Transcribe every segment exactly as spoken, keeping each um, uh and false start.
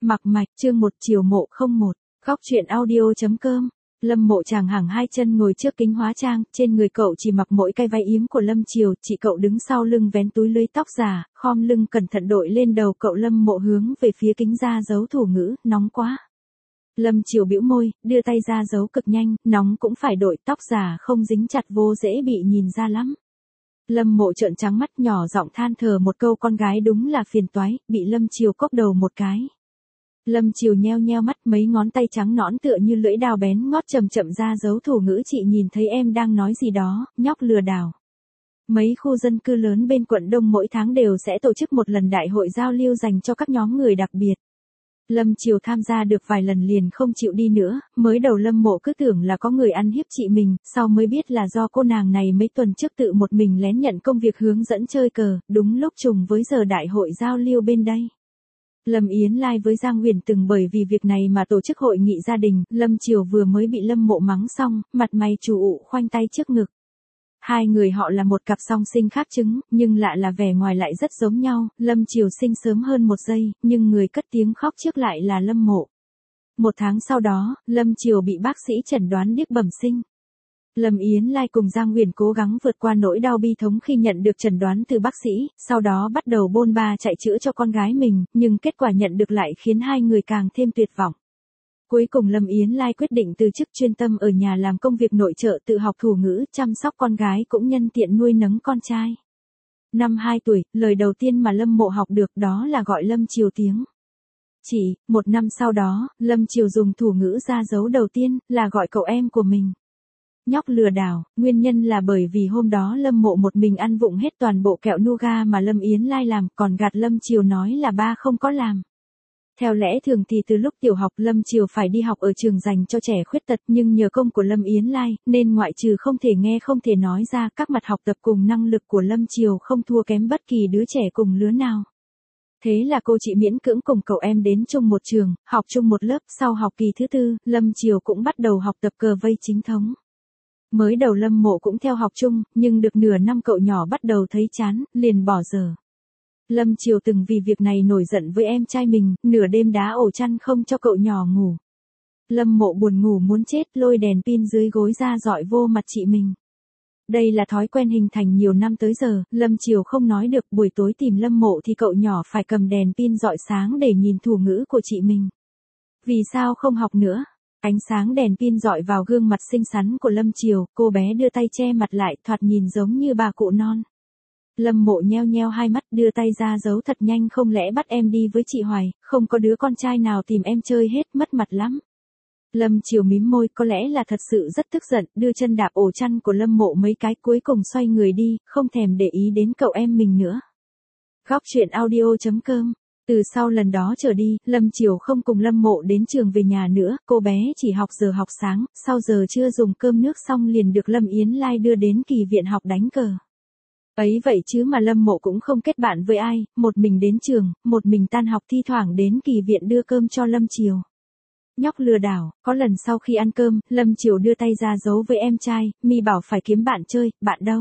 Mặc mạch, chương một chiều mộ không một, góc truyện audio.com. Lâm Mộ chàng hàng hai chân ngồi trước kính hóa trang, trên người cậu chỉ mặc mỗi cái váy yếm của Lâm Chiều, chị cậu đứng sau lưng vén túi lưới tóc giả, khom lưng cẩn thận đội lên đầu cậu. Lâm Mộ hướng về phía kính ra dấu thủ ngữ, nóng quá. Lâm Chiều bĩu môi, đưa tay ra dấu cực nhanh, nóng cũng phải đội, tóc giả không dính chặt vô dễ bị nhìn ra lắm. Lâm Mộ trợn trắng mắt nhỏ giọng than thở một câu, con gái đúng là phiền toái, bị Lâm Chiều cốc đầu một cái. Lâm Chiều nheo nheo mắt, mấy ngón tay trắng nõn tựa như lưỡi dao bén ngót chậm chậm ra dấu thủ ngữ. Chị nhìn thấy em đang nói gì đó, nhóc lừa đảo. Mấy khu dân cư lớn bên quận Đông mỗi tháng đều sẽ tổ chức một lần đại hội giao lưu dành cho các nhóm người đặc biệt. Lâm Chiều tham gia được vài lần liền không chịu đi nữa, mới đầu Lâm Mộ cứ tưởng là có người ăn hiếp chị mình, sau mới biết là do cô nàng này mấy tuần trước tự một mình lén nhận công việc hướng dẫn chơi cờ, đúng lúc trùng với giờ đại hội giao lưu bên đây. Lâm Yến Lai với Giang Huyền từng bởi vì việc này mà tổ chức hội nghị gia đình, Lâm Chiều vừa mới bị Lâm Mộ mắng xong, mặt mày trù ụ khoanh tay trước ngực. Hai người họ là một cặp song sinh khác trứng, nhưng lạ là vẻ ngoài lại rất giống nhau. Lâm Chiều sinh sớm hơn một giây, nhưng người cất tiếng khóc trước lại là Lâm Mộ. Một tháng sau đó, Lâm Chiều bị bác sĩ chẩn đoán điếc bẩm sinh. Lâm Yến Lai cùng Giang Huyền cố gắng vượt qua nỗi đau bi thống khi nhận được chẩn đoán từ bác sĩ, sau đó bắt đầu bôn ba chạy chữa cho con gái mình, nhưng kết quả nhận được lại khiến hai người càng thêm tuyệt vọng. Cuối cùng Lâm Yến Lai quyết định từ chức, chuyên tâm ở nhà làm công việc nội trợ, tự học thủ ngữ, chăm sóc con gái cũng nhân tiện nuôi nấng con trai. Năm hai tuổi, lời đầu tiên mà Lâm Mộ học được đó là gọi Lâm Chiều tiếng. Chỉ, một năm sau đó, Lâm Chiều dùng thủ ngữ ra dấu đầu tiên, là gọi cậu em của mình. Nhóc lừa đảo, nguyên nhân là bởi vì hôm đó Lâm Mộ một mình ăn vụng hết toàn bộ kẹo nougat mà Lâm Yến Lai làm, còn gạt Lâm Chiều nói là ba không có làm. Theo lẽ thường thì từ lúc tiểu học Lâm Chiều phải đi học ở trường dành cho trẻ khuyết tật, nhưng nhờ công của Lâm Yến Lai, nên ngoại trừ không thể nghe không thể nói ra, các mặt học tập cùng năng lực của Lâm Chiều không thua kém bất kỳ đứa trẻ cùng lứa nào. Thế là cô chị miễn cưỡng cùng cậu em đến chung một trường, học chung một lớp. Sau học kỳ thứ tư, Lâm Chiều cũng bắt đầu học tập cờ vây chính thống. Mới đầu Lâm Mộ cũng theo học chung, nhưng được nửa năm cậu nhỏ bắt đầu thấy chán, liền bỏ dở. Lâm Chiều từng vì việc này nổi giận với em trai mình, nửa đêm đá ổ chăn không cho cậu nhỏ ngủ. Lâm Mộ buồn ngủ muốn chết, lôi đèn pin dưới gối ra dọi vô mặt chị mình. Đây là thói quen hình thành nhiều năm tới giờ, Lâm Chiều không nói được, buổi tối tìm Lâm Mộ thì cậu nhỏ phải cầm đèn pin dọi sáng để nhìn thủ ngữ của chị mình. Vì sao không học nữa? Ánh sáng đèn pin dọi vào gương mặt xinh xắn của Lâm Chiều, cô bé đưa tay che mặt lại, thoạt nhìn giống như bà cụ non. Lâm Mộ nheo nheo hai mắt, đưa tay ra dấu thật nhanh, không lẽ bắt em đi với chị Hoài, không có đứa con trai nào tìm em chơi hết, mất mặt lắm. Lâm Chiều mím môi, có lẽ là thật sự rất tức giận, đưa chân đạp ổ chăn của Lâm Mộ mấy cái, cuối cùng xoay người đi, không thèm để ý đến cậu em mình nữa. Góc truyện audio.com. Từ sau lần đó trở đi, Lâm Chiều không cùng Lâm Mộ đến trường về nhà nữa, cô bé chỉ học giờ học sáng, sau giờ trưa dùng cơm nước xong liền được Lâm Yến Lai đưa đến kỳ viện học đánh cờ. Ấy vậy chứ mà Lâm Mộ cũng không kết bạn với ai, một mình đến trường, một mình tan học, thi thoảng đến kỳ viện đưa cơm cho Lâm Chiều. Nhóc lừa đảo, có lần sau khi ăn cơm, Lâm Chiều đưa tay ra dấu với em trai, mi bảo phải kiếm bạn chơi, bạn đâu?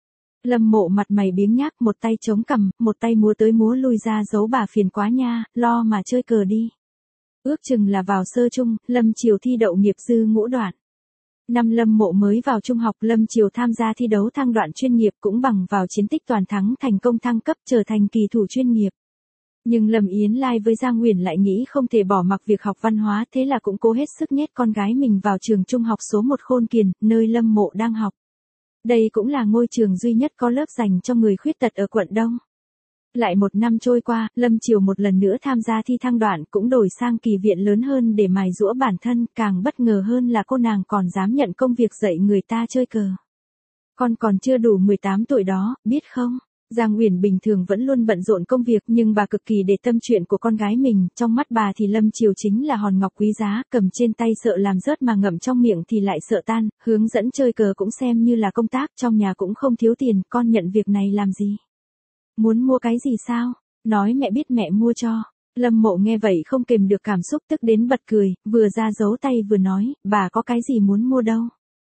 Lâm Mộ mặt mày biếng nhác, một tay chống cằm, một tay múa tới múa lui ra dấu, bà phiền quá nha, lo mà chơi cờ đi. Ước chừng là vào sơ trung, Lâm Chiều thi đậu nghiệp dư ngũ đoạn. Năm Lâm Mộ mới vào trung học, Lâm Chiều tham gia thi đấu thang đoạn chuyên nghiệp, cũng bằng vào chiến tích toàn thắng thành công thăng cấp trở thành kỳ thủ chuyên nghiệp. Nhưng Lâm Yến Lai với Giang Huyền lại nghĩ không thể bỏ mặc việc học văn hóa, thế là cũng cố hết sức nhét con gái mình vào trường trung học số một Khôn Kiền, nơi Lâm Mộ đang học. Đây cũng là ngôi trường duy nhất có lớp dành cho người khuyết tật ở quận Đông. Lại một năm trôi qua, Lâm Chiều một lần nữa tham gia thi thang đoạn, cũng đổi sang kỳ viện lớn hơn để mài giũa bản thân, càng bất ngờ hơn là cô nàng còn dám nhận công việc dạy người ta chơi cờ. Con còn chưa đủ mười tám tuổi đó, biết không? Giang Huyền bình thường vẫn luôn bận rộn công việc, nhưng bà cực kỳ để tâm chuyện của con gái mình, trong mắt bà thì Lâm Chiều chính là hòn ngọc quý giá, cầm trên tay sợ làm rớt mà ngậm trong miệng thì lại sợ tan, hướng dẫn chơi cờ cũng xem như là công tác, trong nhà cũng không thiếu tiền, con nhận việc này làm gì? Muốn mua cái gì sao? Nói mẹ biết mẹ mua cho. Lâm Mộ nghe vậy không kềm được cảm xúc, tức đến bật cười, vừa ra dấu tay vừa nói, bà có cái gì muốn mua đâu?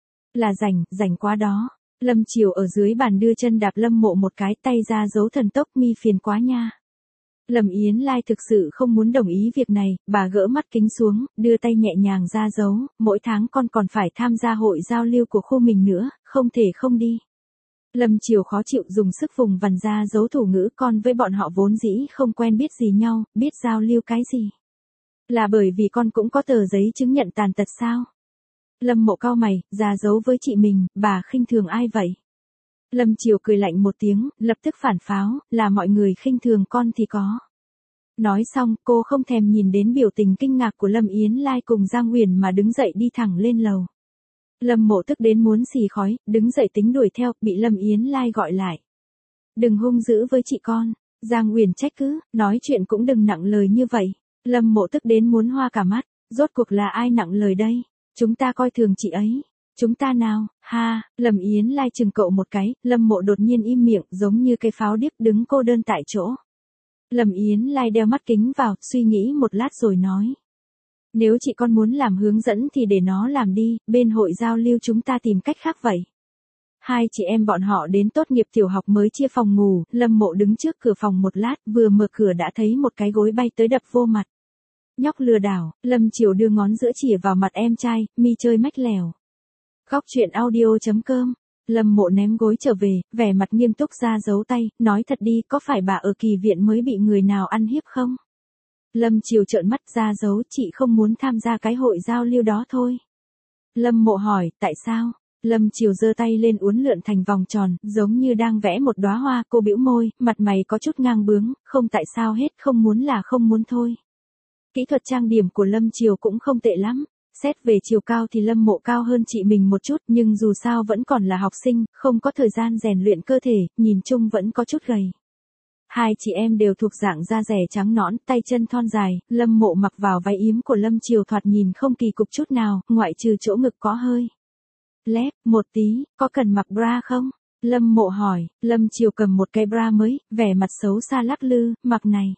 Là rảnh, rảnh quá đó. Lâm Chiều ở dưới bàn đưa chân đạp Lâm Mộ một cái, tay ra dấu thần tốc, mi phiền quá nha. Lâm Yến Lai thực sự không muốn đồng ý việc này, bà gỡ mắt kính xuống, đưa tay nhẹ nhàng ra dấu, mỗi tháng con còn phải tham gia hội giao lưu của khu mình nữa, không thể không đi. Lâm Chiều khó chịu dùng sức vùng vằn ra dấu thủ ngữ, con với bọn họ vốn dĩ không quen biết gì nhau, biết giao lưu cái gì. Là bởi vì con cũng có tờ giấy chứng nhận tàn tật sao? Lâm Mộ cau mày, ra dấu với chị mình, bà khinh thường ai vậy? Lâm Chiều cười lạnh một tiếng, lập tức phản pháo, là mọi người khinh thường con thì có. Nói xong, cô không thèm nhìn đến biểu tình kinh ngạc của Lâm Yến Lai cùng Giang Huyền mà đứng dậy đi thẳng lên lầu. Lâm Mộ tức đến muốn xì khói, đứng dậy tính đuổi theo, bị Lâm Yến Lai gọi lại. Đừng hung dữ với chị con, Giang Huyền trách cứ, nói chuyện cũng đừng nặng lời như vậy. Lâm Mộ tức đến muốn hoa cả mắt, rốt cuộc là ai nặng lời đây? Chúng ta coi thường chị ấy. Chúng ta nào, ha, Lâm Yến Lai chừng cậu một cái, Lâm Mộ đột nhiên im miệng, giống như cây pháo điếc đứng cô đơn tại chỗ. Lâm Yến Lai đeo mắt kính vào, suy nghĩ một lát rồi nói. Nếu chị con muốn làm hướng dẫn thì để nó làm đi, bên hội giao lưu chúng ta tìm cách khác vậy. Hai chị em bọn họ đến tốt nghiệp tiểu học mới chia phòng ngủ, Lâm Mộ đứng trước cửa phòng một lát, vừa mở cửa đã thấy một cái gối bay tới đập vô mặt. Nhóc lừa đảo, Lâm Chiều đưa ngón giữa chỉ vào mặt em trai, mi chơi mách lèo. Góc truyện audio.com, Lâm Mộ ném gối trở về, vẻ mặt nghiêm túc ra dấu tay, nói thật đi, có phải bà ở kỳ viện mới bị người nào ăn hiếp không? Lâm Chiều trợn mắt ra dấu, chị không muốn tham gia cái hội giao lưu đó thôi. Lâm Mộ hỏi, tại sao? Lâm Chiều giơ tay lên uốn lượn thành vòng tròn, giống như đang vẽ một đóa hoa, cô bĩu môi, mặt mày có chút ngang bướng, không tại sao hết, không muốn là không muốn thôi. Kỹ thuật trang điểm của Lâm Chiều cũng không tệ lắm. Xét về chiều cao thì Lâm Mộ cao hơn chị mình một chút, nhưng dù sao vẫn còn là học sinh, không có thời gian rèn luyện cơ thể, nhìn chung vẫn có chút gầy. Hai chị em đều thuộc dạng da rẻ trắng nõn, tay chân thon dài, Lâm Mộ mặc vào váy yếm của Lâm Chiều thoạt nhìn không kỳ cục chút nào, ngoại trừ chỗ ngực có hơi lép một tí, có cần mặc bra không? Lâm Mộ hỏi, Lâm Chiều cầm một cái bra mới, vẻ mặt xấu xa lắc lư, mặc này.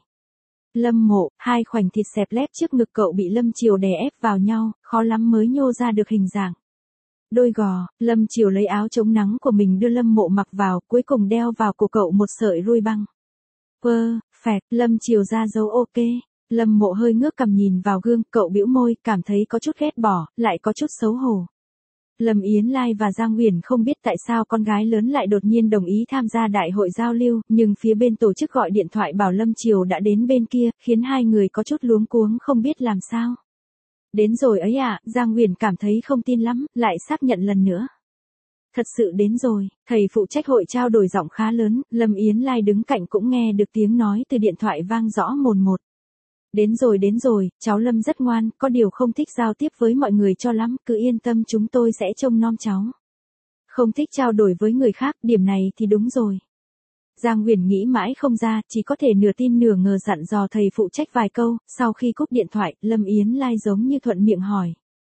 Lâm Mộ, hai khoảnh thịt xẹp lép trước ngực cậu bị Lâm Chiều đè ép vào nhau, khó lắm mới nhô ra được hình dạng. Đôi gò, Lâm Chiều lấy áo chống nắng của mình đưa Lâm Mộ mặc vào, cuối cùng đeo vào cổ cậu một sợi ruôi băng. Pơ, phẹt, Lâm Chiều ra dấu ok. Lâm Mộ hơi ngước cằm nhìn vào gương, cậu bĩu môi, cảm thấy có chút ghét bỏ, lại có chút xấu hổ. Lâm Yến Lai và Giang Huyền không biết tại sao con gái lớn lại đột nhiên đồng ý tham gia đại hội giao lưu, nhưng phía bên tổ chức gọi điện thoại bảo Lâm Chiều đã đến bên kia, khiến hai người có chút luống cuống không biết làm sao. Đến rồi ấy à, Giang Huyền cảm thấy không tin lắm, lại xác nhận lần nữa. Thật sự đến rồi, thầy phụ trách hội trao đổi giọng khá lớn, Lâm Yến Lai đứng cạnh cũng nghe được tiếng nói từ điện thoại vang rõ mồn một. Đến rồi đến rồi, cháu Lâm rất ngoan, có điều không thích giao tiếp với mọi người cho lắm, cứ yên tâm chúng tôi sẽ trông nom cháu. Không thích trao đổi với người khác, điểm này thì đúng rồi. Giang Huyền nghĩ mãi không ra, chỉ có thể nửa tin nửa ngờ dặn dò thầy phụ trách vài câu, sau khi cúp điện thoại, Lâm Yến Lai giống như thuận miệng hỏi.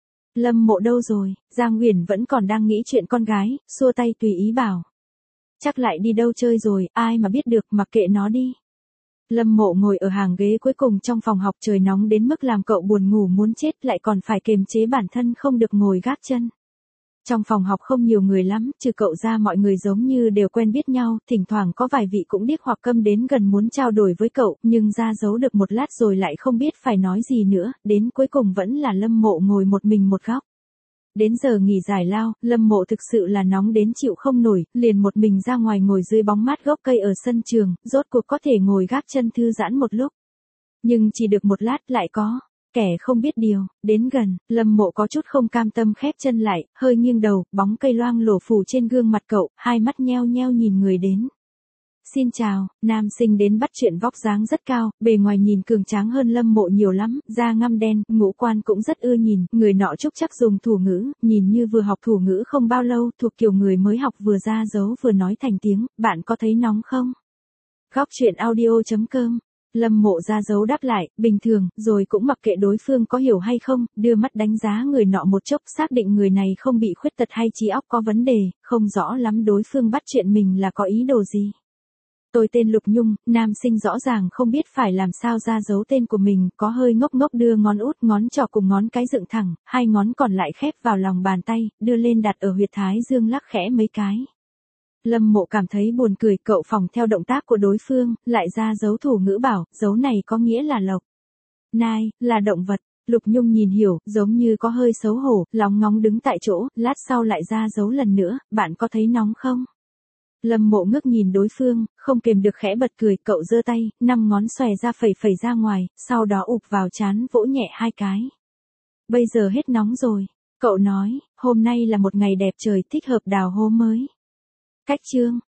Lâm Mộ đâu rồi? Giang Huyền vẫn còn đang nghĩ chuyện con gái, xua tay tùy ý bảo. Chắc lại đi đâu chơi rồi, ai mà biết được, mặc kệ nó đi. Lâm Mộ ngồi ở hàng ghế cuối cùng trong phòng học, trời nóng đến mức làm cậu buồn ngủ muốn chết, lại còn phải kiềm chế bản thân không được ngồi gác chân. Trong phòng học không nhiều người lắm, trừ cậu ra mọi người giống như đều quen biết nhau, thỉnh thoảng có vài vị cũng điếc hoặc câm đến gần muốn trao đổi với cậu, nhưng ra giấu được một lát rồi lại không biết phải nói gì nữa, đến cuối cùng vẫn là Lâm Mộ ngồi một mình một góc. Đến giờ nghỉ giải lao, Lâm Mộ thực sự là nóng đến chịu không nổi, liền một mình ra ngoài ngồi dưới bóng mát gốc cây ở sân trường, rốt cuộc có thể ngồi gác chân thư giãn một lúc. Nhưng chỉ được một lát lại có kẻ không biết điều, đến gần, Lâm Mộ có chút không cam tâm khép chân lại, hơi nghiêng đầu, bóng cây loang lổ phủ trên gương mặt cậu, hai mắt nheo nheo nhìn người đến. Xin chào, nam sinh đến bắt chuyện vóc dáng rất cao, bề ngoài nhìn cường tráng hơn Lâm Mộ nhiều lắm, da ngăm đen, ngũ quan cũng rất ưa nhìn, người nọ trúc chắc dùng thủ ngữ, nhìn như vừa học thủ ngữ không bao lâu, thuộc kiểu người mới học vừa ra dấu vừa nói thành tiếng, bạn có thấy nóng không? Góc truyện audio.com, Lâm Mộ ra dấu đáp lại, bình thường, rồi cũng mặc kệ đối phương có hiểu hay không, đưa mắt đánh giá người nọ một chốc, xác định người này không bị khuyết tật hay trí óc có vấn đề, không rõ lắm đối phương bắt chuyện mình là có ý đồ gì. Tôi tên Lục Nhung, nam sinh rõ ràng không biết phải làm sao ra dấu tên của mình, có hơi ngốc ngốc đưa ngón út ngón trỏ cùng ngón cái dựng thẳng, hai ngón còn lại khép vào lòng bàn tay, đưa lên đặt ở huyệt thái dương lắc khẽ mấy cái. Lâm Mộ cảm thấy buồn cười, cậu phòng theo động tác của đối phương, lại ra dấu thủ ngữ bảo, dấu này có nghĩa là lộc. Nai, là động vật. Lục Nhung nhìn hiểu, giống như có hơi xấu hổ, lóng ngóng đứng tại chỗ, lát sau lại ra dấu lần nữa, bạn có thấy nóng không? Lâm Mộ ngước nhìn đối phương, không kềm được khẽ bật cười, cậu giơ tay, năm ngón xòe ra phẩy phẩy ra ngoài, sau đó ụp vào trán vỗ nhẹ hai cái. Bây giờ hết nóng rồi, cậu nói, hôm nay là một ngày đẹp trời thích hợp đào hố mới. Cách chương